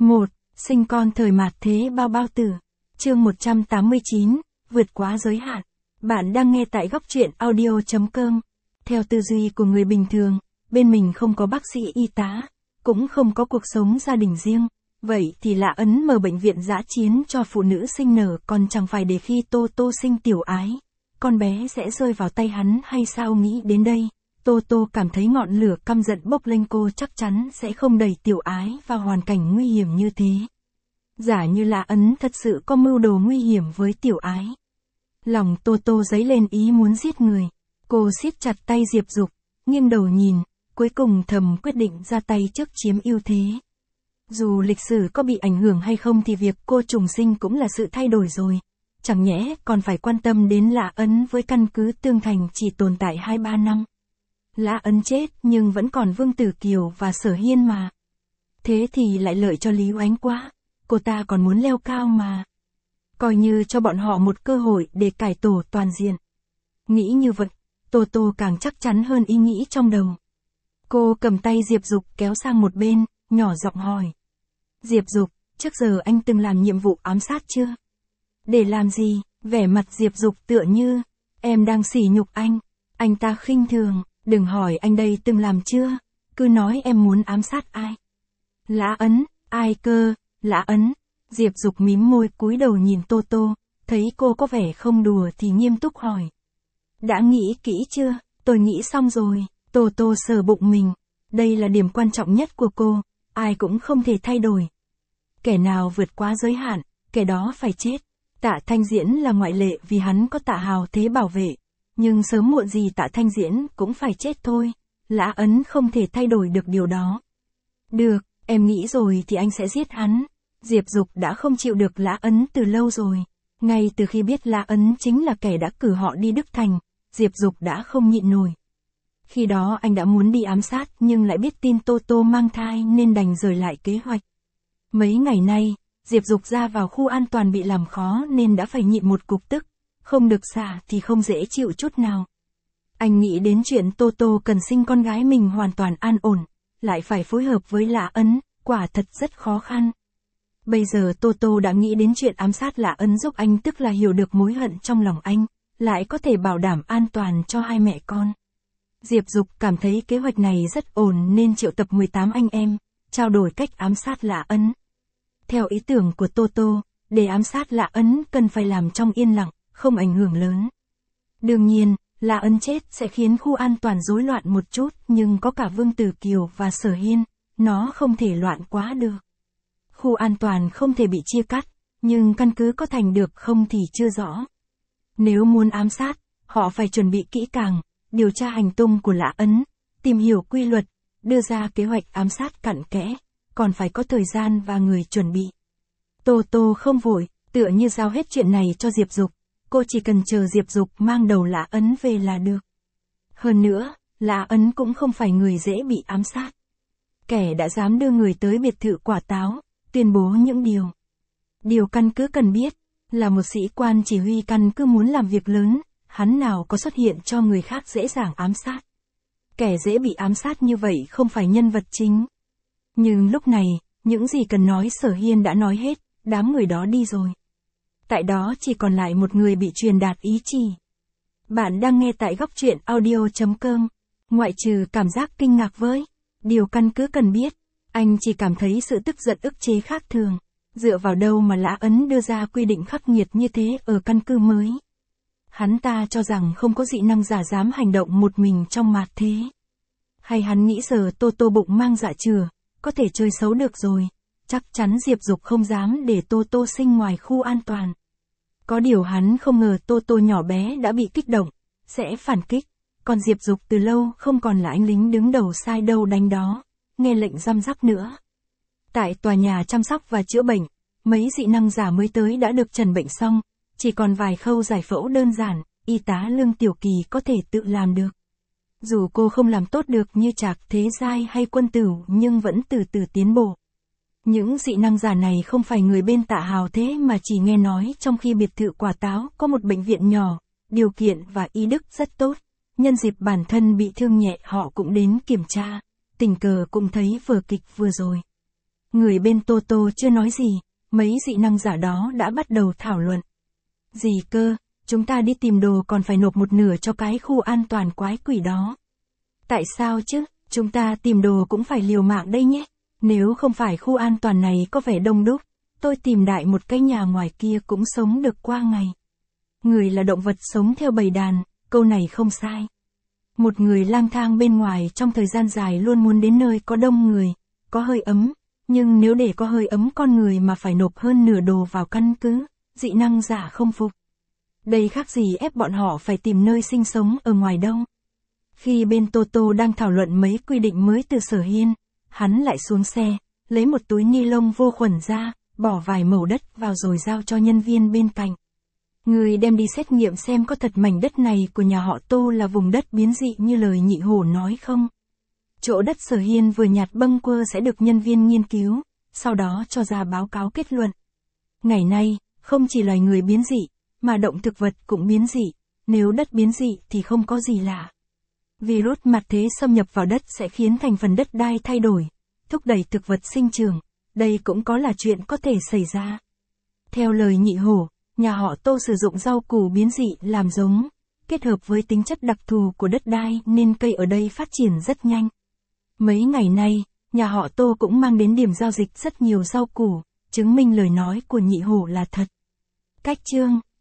1. Sinh con thời mạt thế bao bao tử. Chương 189, vượt quá giới hạn. Bạn đang nghe tại góc truyện audio.com. Theo tư duy của người bình thường, bên mình không có bác sĩ y tá, cũng không có cuộc sống gia đình riêng. Vậy thì Lạ Ấn mở bệnh viện dã chiến cho phụ nữ sinh nở còn chẳng phải để khi Tô Tô sinh tiểu ái, con bé sẽ rơi vào tay hắn hay sao? Nghĩ đến đây, Tô Tô cảm thấy ngọn lửa căm giận bốc lên. Cô chắc chắn sẽ không đẩy tiểu ái vào hoàn cảnh nguy hiểm như thế. Giả như Lạ Ấn thật sự có mưu đồ nguy hiểm với tiểu ái. Lòng Tô Tô dấy lên ý muốn giết người. Cô siết chặt tay Diệp Dục, nghiêng đầu nhìn, cuối cùng thầm quyết định ra tay trước chiếm ưu thế. Dù lịch sử có bị ảnh hưởng hay không thì việc cô trùng sinh cũng là sự thay đổi rồi. Chẳng nhẽ còn phải quan tâm đến Lạ Ấn với căn cứ Tương Thành chỉ tồn tại 2-3 năm. Lạ Ấn chết nhưng vẫn còn Vương Tử Kiều và Sở Hiên mà. Thế thì lại lợi cho Lý Oánh quá. Cô ta còn muốn leo cao mà. Coi như cho bọn họ một cơ hội để cải tổ toàn diện. Nghĩ như vậy, Tô Tô càng chắc chắn hơn ý nghĩ trong đầu. Cô cầm tay Diệp Dục kéo sang một bên, nhỏ giọng hỏi. Diệp Dục, trước giờ anh từng làm nhiệm vụ ám sát chưa? Để làm gì? Vẻ mặt Diệp Dục tựa như, em đang sỉ nhục anh. Anh ta khinh thường, đừng hỏi anh đây từng làm chưa, cứ nói em muốn ám sát ai. Lã Ấn, ai cơ? Lã Ấn. Diệp Dục mím môi cúi đầu nhìn Tô Tô, thấy cô có vẻ không đùa thì nghiêm túc hỏi. Đã nghĩ kỹ chưa? Tôi nghĩ xong rồi. Tô Tô sờ bụng mình. Đây là điểm quan trọng nhất của cô, ai cũng không thể thay đổi. Kẻ nào vượt quá giới hạn, kẻ đó phải chết. Tạ Thanh Diễn là ngoại lệ vì hắn có Tạ Hào Thế bảo vệ. Nhưng sớm muộn gì Tạ Thanh Diễn cũng phải chết thôi. Lã Ấn không thể thay đổi được điều đó. Được, em nghĩ rồi thì anh sẽ giết hắn. Diệp Dục đã không chịu được Lã Ấn từ lâu rồi. Ngay từ khi biết Lã Ấn chính là kẻ đã cử họ đi Đức Thành, Diệp Dục đã không nhịn nổi. Khi đó anh đã muốn đi ám sát nhưng lại biết tin Tô Tô mang thai nên đành rời lại kế hoạch. Mấy ngày nay, Diệp Dục ra vào khu an toàn bị làm khó nên đã phải nhịn một cục tức, không được xả thì không dễ chịu chút nào. Anh nghĩ đến chuyện Tô Tô cần sinh con gái mình hoàn toàn an ổn, lại phải phối hợp với Lã Ấn, quả thật rất khó khăn. Bây giờ Tô Tô đã nghĩ đến chuyện ám sát Lã Ấn giúp anh, tức là hiểu được mối hận trong lòng anh, lại có thể bảo đảm an toàn cho hai mẹ con. Diệp Dục cảm thấy kế hoạch này rất ổn nên triệu tập 18 anh em, trao đổi cách ám sát Lã Ấn. Theo ý tưởng của Tô Tô, để ám sát Lã Ấn cần phải làm trong yên lặng, không ảnh hưởng lớn. Đương nhiên, Lã Ấn chết sẽ khiến khu an toàn rối loạn một chút, nhưng có cả Vương Tử Kiều và Sở Hiên, nó không thể loạn quá được. Khu an toàn không thể bị chia cắt, nhưng căn cứ có thành được không thì chưa rõ. Nếu muốn ám sát, họ phải chuẩn bị kỹ càng, điều tra hành tung của Lã Ấn, tìm hiểu quy luật, đưa ra kế hoạch ám sát cặn kẽ, còn phải có thời gian và người chuẩn bị. Tô Tô không vội, tựa như giao hết chuyện này cho Diệp Dục, cô chỉ cần chờ Diệp Dục mang đầu Lã Ấn về là được. Hơn nữa, Lã Ấn cũng không phải người dễ bị ám sát. Kẻ đã dám đưa người tới biệt thự Quả Táo, tuyên bố những điều căn cứ cần biết, là một sĩ quan chỉ huy căn cứ muốn làm việc lớn, hắn nào có xuất hiện cho người khác dễ dàng ám sát. Kẻ dễ bị ám sát như vậy không phải nhân vật chính. Nhưng lúc này, những gì cần nói Sở Hiên đã nói hết, đám người đó đi rồi. Tại đó chỉ còn lại một người bị truyền đạt ý chỉ. Bạn đang nghe tại góc truyện audio.com. Ngoại trừ cảm giác kinh ngạc với điều căn cứ cần biết, anh chỉ cảm thấy sự tức giận ức chế khác thường. Dựa vào đâu mà Lã Ấn đưa ra quy định khắc nghiệt như thế ở căn cứ mới? Hắn ta cho rằng không có dị năng giả dám hành động một mình trong mạt thế. Hay hắn nghĩ giờ Tô Tô bụng mang dạ chửa, có thể chơi xấu được rồi. Chắc chắn Diệp Dục không dám để Tô Tô sinh ngoài khu an toàn. Có điều hắn không ngờ Tô Tô nhỏ bé đã bị kích động, sẽ phản kích. Còn Diệp Dục từ lâu không còn là anh lính đứng đầu sai đâu đánh đó, nghe lệnh răm rắp nữa. Tại tòa nhà chăm sóc và chữa bệnh, mấy dị năng giả mới tới đã được trần bệnh xong, chỉ còn vài khâu giải phẫu đơn giản, y tá Lương Tiểu Kỳ có thể tự làm được. Dù cô không làm tốt được như Trạc Thế Giai hay Quân Tửu nhưng vẫn từ từ tiến bộ. Những dị năng giả này không phải người bên Tạ Hào Thế mà chỉ nghe nói trong khi biệt thự Quả Táo có một bệnh viện nhỏ, điều kiện và y đức rất tốt. Nhân dịp bản thân bị thương nhẹ họ cũng đến kiểm tra, tình cờ cũng thấy vở kịch vừa rồi. Người bên Tô Tô chưa nói gì, mấy dị năng giả đó đã bắt đầu thảo luận. Gì cơ, chúng ta đi tìm đồ còn phải nộp một nửa cho cái khu an toàn quái quỷ đó. Tại sao chứ, chúng ta tìm đồ cũng phải liều mạng đây nhé. Nếu không phải khu an toàn này có vẻ đông đúc, tôi tìm đại một cái nhà ngoài kia cũng sống được qua ngày. Người là động vật sống theo bầy đàn, câu này không sai. Một người lang thang bên ngoài trong thời gian dài luôn muốn đến nơi có đông người, có hơi ấm, nhưng nếu để có hơi ấm con người mà phải nộp hơn nửa đồ vào căn cứ, dị năng giả không phục. Đây khác gì ép bọn họ phải tìm nơi sinh sống ở ngoài đông. Khi bên Tô Tô đang thảo luận mấy quy định mới từ Sở Hiên, hắn lại xuống xe, lấy một túi ni lông vô khuẩn ra, bỏ vài mẩu đất vào rồi giao cho nhân viên bên cạnh. Người đem đi xét nghiệm xem có thật mảnh đất này của nhà họ Tô là vùng đất biến dị như lời nhị hổ nói không. Chỗ đất Sở Hiên vừa nhặt bâng quơ sẽ được nhân viên nghiên cứu, sau đó cho ra báo cáo kết luận. Ngày nay, không chỉ loài người biến dị, mà động thực vật cũng biến dị, nếu đất biến dị thì không có gì lạ. Virus mặt thế xâm nhập vào đất sẽ khiến thành phần đất đai thay đổi, thúc đẩy thực vật sinh trưởng, đây cũng có là chuyện có thể xảy ra. Theo lời nhị hổ, nhà họ Tô sử dụng rau củ biến dị làm giống, kết hợp với tính chất đặc thù của đất đai nên cây ở đây phát triển rất nhanh. Mấy ngày nay, nhà họ Tô cũng mang đến điểm giao dịch rất nhiều rau củ, chứng minh lời nói của nhị hổ là thật. Cách chương